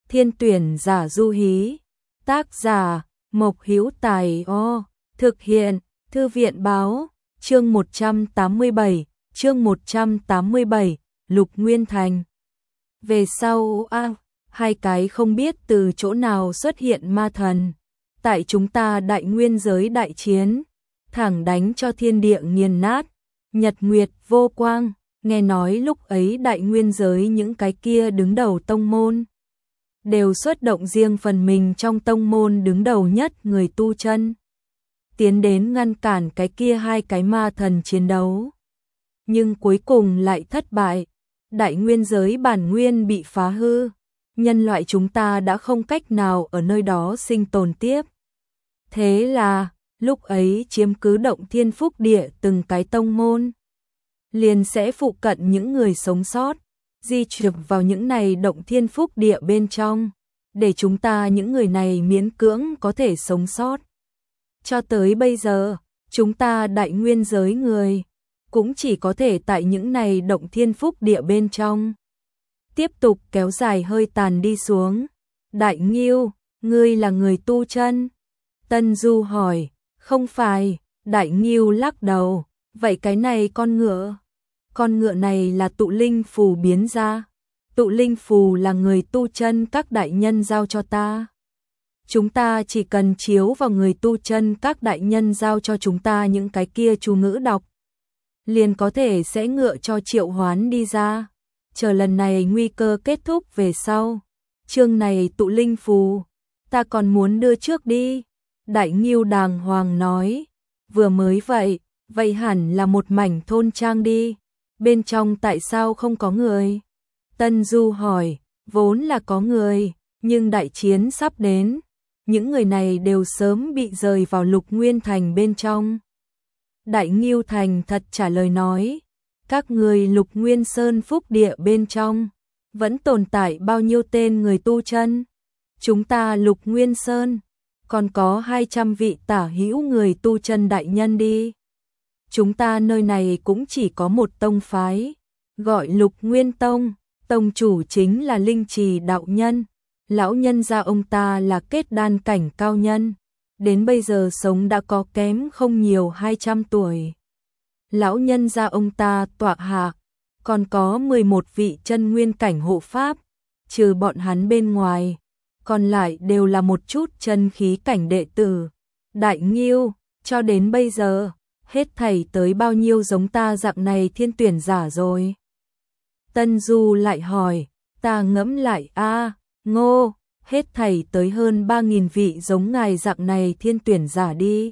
Thiên tuyển giả du hí. Tác giả Mộc Hữu Tài. Thực hiện Thư viện báo. Chương 187, Lục Nguyên Thành. Về sau hai cái không biết từ chỗ nào xuất hiện ma thần. Tại chúng ta đại nguyên giới đại chiến, thẳng đánh cho thiên địa nghiền nát, nhật nguyệt vô quang. Nghe nói lúc ấy đại nguyên giới những cái kia đứng đầu tông môn đều xuất động riêng phần mình trong tông môn đứng đầu nhất người tu chân, tiến đến ngăn cản cái kia hai cái ma thần chiến đấu. Nhưng cuối cùng lại thất bại, đại nguyên giới bản nguyên bị phá hư, nhân loại chúng ta đã không cách nào ở nơi đó sinh tồn tiếp. Thế là, lúc ấy chiếm cứ động thiên phúc địa từng cái tông môn, liền sẽ phụ cận những người sống sót, di chuyển vào những này động thiên phúc địa bên trong, để chúng ta những người này miễn cưỡng có thể sống sót. Cho tới bây giờ, chúng ta đại nguyên giới người, cũng chỉ có thể tại những này động thiên phúc địa bên trong tiếp tục kéo dài hơi tàn đi xuống. Đại Ngưu, ngươi là người tu chân? Tân Du hỏi. Không phải. Đại Ngưu lắc đầu. Vậy cái này con ngựa này là tụ linh phù biến ra. Tụ linh phù là người tu chân các đại nhân giao cho ta. Chúng ta chỉ cần chiếu vào người tu chân các đại nhân giao cho chúng ta những cái kia chú ngữ đọc, liền có thể sẽ ngựa cho triệu hoán đi ra. Chờ lần này nguy cơ kết thúc về sau, chương này tụ linh phù ta còn muốn đưa trước đi. Đại Ngưu đàng hoàng nói. Vừa mới vậy hẳn là một mảnh thôn trang đi. Bên trong tại sao không có người? Tân Du hỏi. Vốn là có người, nhưng đại chiến sắp đến, những người này đều sớm bị rời vào Lục Nguyên Thành bên trong. Đại Ngưu thành thật trả lời nói. Các người Lục Nguyên Sơn phúc địa bên trong vẫn tồn tại bao nhiêu tên người tu chân? Chúng ta Lục Nguyên Sơn còn có 200 vị tả hữu người tu chân đại nhân đi. Chúng ta nơi này cũng chỉ có một tông phái, gọi Lục Nguyên Tông, tông chủ chính là Linh Trì đạo nhân. Lão nhân gia ông ta là kết đan cảnh cao nhân, đến bây giờ sống đã có kém không nhiều 200 tuổi. Lão nhân gia ông ta tọa hạ, còn có 11 vị chân nguyên cảnh hộ pháp, trừ bọn hắn bên ngoài, còn lại đều là một chút chân khí cảnh đệ tử. Đại Ngưu, cho đến bây giờ, hết thảy tới bao nhiêu giống ta dạng này thiên tuyển giả rồi? Tân Du lại hỏi. Ta ngẫm lại Ngô, hết thảy tới hơn 3.000 vị giống ngài dạng này thiên tuyển giả đi.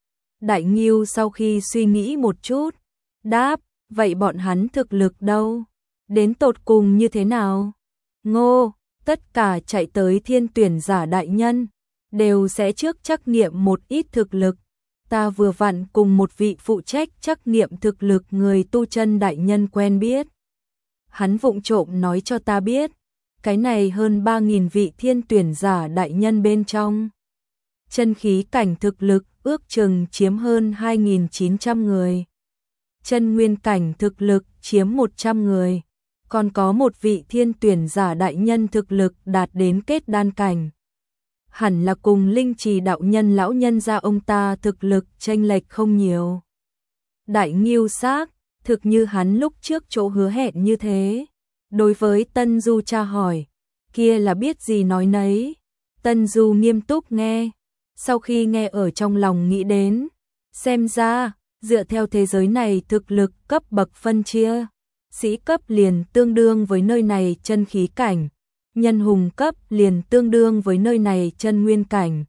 Đại Ngưu sau khi suy nghĩ một chút, đáp. Vậy bọn hắn thực lực đâu? Đến tột cùng như thế nào? Ngô, tất cả chạy tới thiên tuyển giả đại nhân đều sẽ trước trắc nghiệm một ít thực lực. Ta vừa vặn cùng một vị phụ trách trắc nghiệm thực lực người tu chân đại nhân quen biết. Hắn vụng trộm nói cho ta biết, cái này hơn 3.000 vị thiên tuyển giả đại nhân bên trong, chân khí cảnh thực lực ước chừng chiếm hơn 2.900 người. Chân nguyên cảnh thực lực chiếm 100 người. Còn có một vị thiên tuyển giả đại nhân thực lực đạt đến kết đan cảnh. Hẳn là cùng Linh Trì đạo nhân lão nhân gia ông ta thực lực chênh lệch không nhiều. Đại Ngưu xác thực như hắn lúc trước chỗ hứa hẹn như thế. Đối với Tân Du tra hỏi, kia là biết gì nói nấy. Tân Du nghiêm túc nghe, sau khi nghe ở trong lòng nghĩ đến, xem ra, dựa theo thế giới này thực lực cấp bậc phân chia, sĩ cấp liền tương đương với nơi này chân khí cảnh, nhân hùng cấp liền tương đương với nơi này chân nguyên cảnh.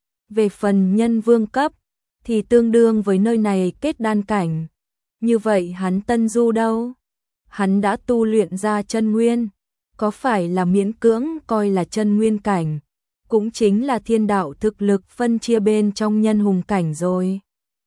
Về phần nhân vương cấp, thì tương đương với nơi này kết đan cảnh. Như vậy hắn Tân Du đâu? Hắn đã tu luyện ra chân nguyên, có phải là miễn cưỡng coi là chân nguyên cảnh, cũng chính là thiên đạo thực lực phân chia bên trong nhân hùng cảnh rồi.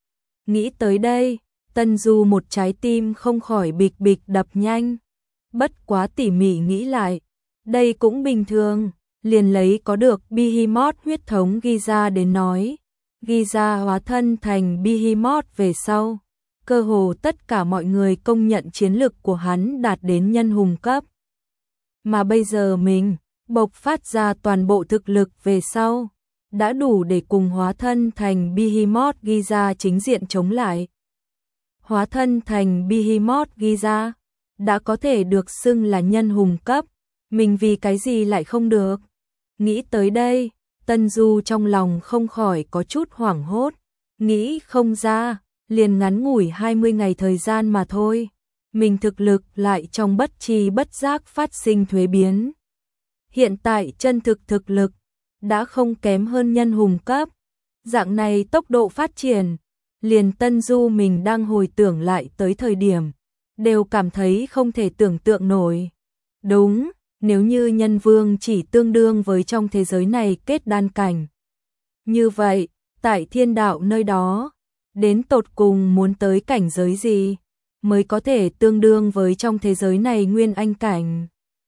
Nghĩ tới đây, Tân Du một trái tim không khỏi bịch bịch đập nhanh. Bất quá tỉ mỉ nghĩ lại, đây cũng bình thường, liền lấy có được Behemoth huyết thống ghi ra đến nói. Ghi ra hóa thân thành Behemoth về sau, cơ hồ tất cả mọi người công nhận chiến lực của hắn đạt đến nhân hùng cấp. Mà bây giờ mình, bộc phát ra toàn bộ thực lực về sau, đã đủ để cùng hóa thân thành Behemoth Giza chính diện chống lại. Hóa thân thành Behemoth Giza, đã có thể được xưng là nhân hùng cấp, mình vì cái gì lại không được? Nghĩ tới đây, Tân Du trong lòng không khỏi có chút hoảng hốt, nghĩ không ra, liền ngắn ngủi 20 ngày thời gian mà thôi, mình thực lực lại trong bất tri bất giác phát sinh thuế biến. Hiện tại chân thực lực đã không kém hơn nhân hùng cấp, dạng này tốc độ phát triển, liền Tân Du mình đang hồi tưởng lại tới thời điểm, đều cảm thấy không thể tưởng tượng nổi. Đúng, nếu như nhân vương chỉ tương đương với trong thế giới này kết đan cảnh. Như vậy, tại thiên đạo nơi đó, đến tột cùng muốn tới cảnh giới gì, mới có thể tương đương với trong thế giới này nguyên anh cảnh.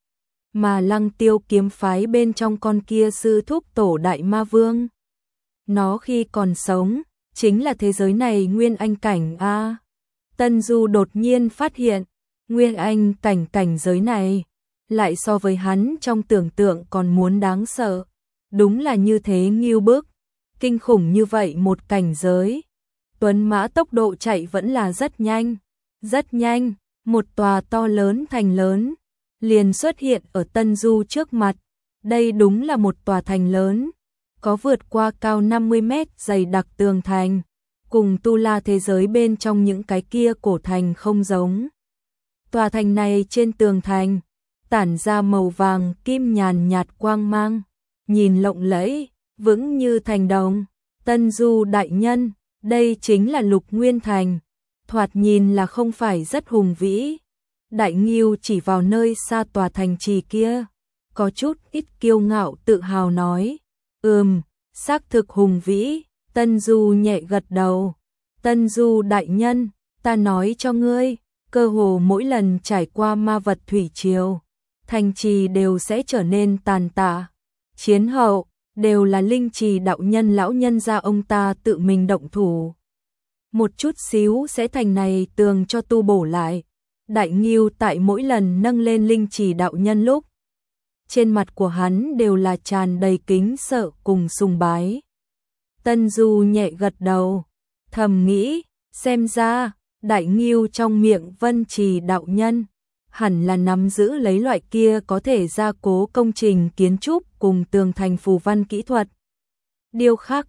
Mà Lăng Tiêu kiếm phái bên trong con kia sư thúc tổ đại ma vương. Nó khi còn sống, chính là thế giới này nguyên anh cảnh a. Tân Du đột nhiên phát hiện, nguyên anh cảnh giới này, lại so với hắn trong tưởng tượng còn muốn đáng sợ. Đúng là như thế nghiêu bức, kinh khủng như vậy một cảnh giới. Tuấn mã tốc độ chạy vẫn là rất nhanh, một tòa to lớn thành lớn, liền xuất hiện ở Tân Du trước mặt. Đây đúng là một tòa thành lớn, có vượt qua cao 50 mét dày đặc tường thành, cùng tu la thế giới bên trong những cái kia cổ thành không giống. Tòa thành này trên tường thành, tản ra màu vàng kim nhàn nhạt quang mang, nhìn lộng lẫy, vững như thành đồng. Tân Du đại nhân, đây chính là Lục Nguyên Thành, thoạt nhìn là không phải rất hùng vĩ. Đại Ngưu chỉ vào nơi xa tòa thành trì kia, có chút ít kiêu ngạo tự hào nói, xác thực hùng vĩ. Tân Du nhẹ gật đầu, Tân Du đại nhân, ta nói cho ngươi, cơ hồ mỗi lần trải qua ma vật thủy triều, thành trì đều sẽ trở nên tàn tạ. Chiến hậu, đều là linh trì đạo nhân lão nhân gia ông ta tự mình động thủ. Một chút xíu sẽ thành này tường cho tu bổ lại. Đại Ngưu tại mỗi lần nâng lên linh trì đạo nhân lúc, trên mặt của hắn đều là tràn đầy kính sợ cùng sùng bái. Tân Du nhẹ gật đầu, thầm nghĩ, xem ra, Đại Ngưu trong miệng Vân Trì đạo nhân, hẳn là nắm giữ lấy loại kia có thể gia cố công trình kiến trúc cùng tường thành phù văn kỹ thuật. Điều khác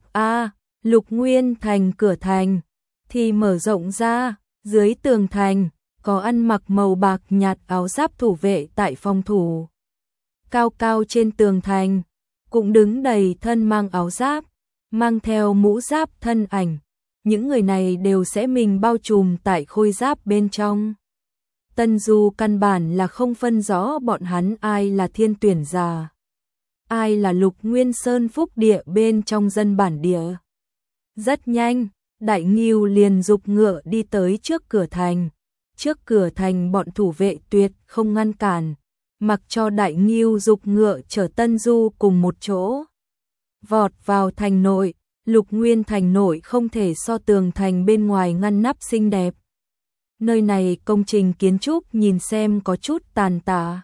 Lục Nguyên Thành cửa thành thì mở rộng ra, dưới tường thành có ăn mặc màu bạc nhạt áo giáp thủ vệ tại phòng thủ. Cao cao trên tường thành cũng đứng đầy thân mang áo giáp, mang theo mũ giáp thân ảnh. Những người này đều sẽ mình bao trùm tại khôi giáp bên trong. Tân Du căn bản là không phân rõ bọn hắn ai là thiên tuyển giả, ai là Lục Nguyên Sơn phúc địa bên trong dân bản địa. Rất nhanh, Đại Ngưu liền giục ngựa đi tới trước cửa thành. Trước cửa thành bọn thủ vệ tuyệt không ngăn cản, mặc cho Đại Ngưu giục ngựa chở Tân Du cùng một chỗ. Vọt vào thành nội, Lục Nguyên Thành nội không thể so tường thành bên ngoài ngăn nắp xinh đẹp. Nơi này công trình kiến trúc nhìn xem có chút tàn tạ.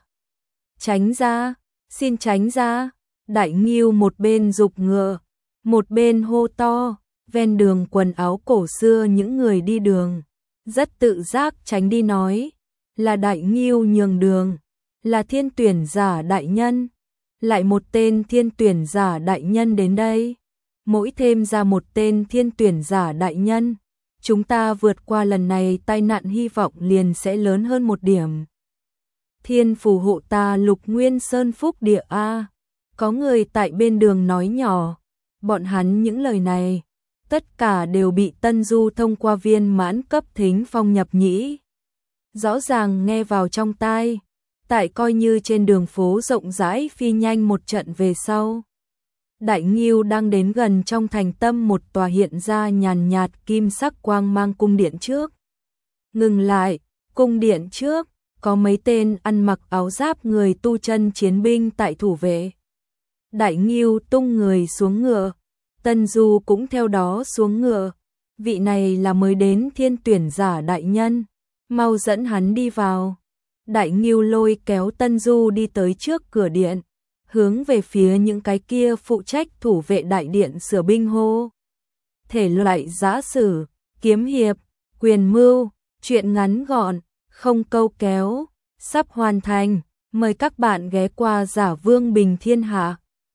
Tránh ra, xin tránh ra. Đại Ngưu một bên giục ngựa, một bên hô to, ven đường quần áo cổ xưa những người đi đường rất tự giác tránh đi nói, là Đại Ngưu nhường đường, là thiên tuyển giả đại nhân, lại một tên thiên tuyển giả đại nhân đến đây, mỗi thêm ra một tên thiên tuyển giả đại nhân, chúng ta vượt qua lần này tai nạn hy vọng liền sẽ lớn hơn một điểm. Thiên phù hộ ta Lục Nguyên Sơn phúc địa a. Có người tại bên đường nói nhỏ, bọn hắn những lời này tất cả đều bị Tân Du thông qua viên mãn cấp thính phong nhập nhĩ. Rõ ràng nghe vào trong tai, tại coi như trên đường phố rộng rãi phi nhanh một trận về sau. Đại Ngưu đang đến gần trong thành tâm một tòa hiện ra nhàn nhạt kim sắc quang mang cung điện trước. Ngừng lại, cung điện trước, có mấy tên ăn mặc áo giáp người tu chân chiến binh tại thủ vệ. Đại Ngưu tung người xuống ngựa. Tân Du cũng theo đó xuống ngựa, vị này là mới đến thiên tuyển giả đại nhân, mau dẫn hắn đi vào. Đại Ngưu lôi kéo Tân Du đi tới trước cửa điện, hướng về phía những cái kia phụ trách thủ vệ đại điện sửa binh hô. Thể loại giã sử, kiếm hiệp, quyền mưu, truyện ngắn gọn, không câu kéo, sắp hoàn thành. Mời các bạn ghé qua Giả Vương Bình Thiên Hạ.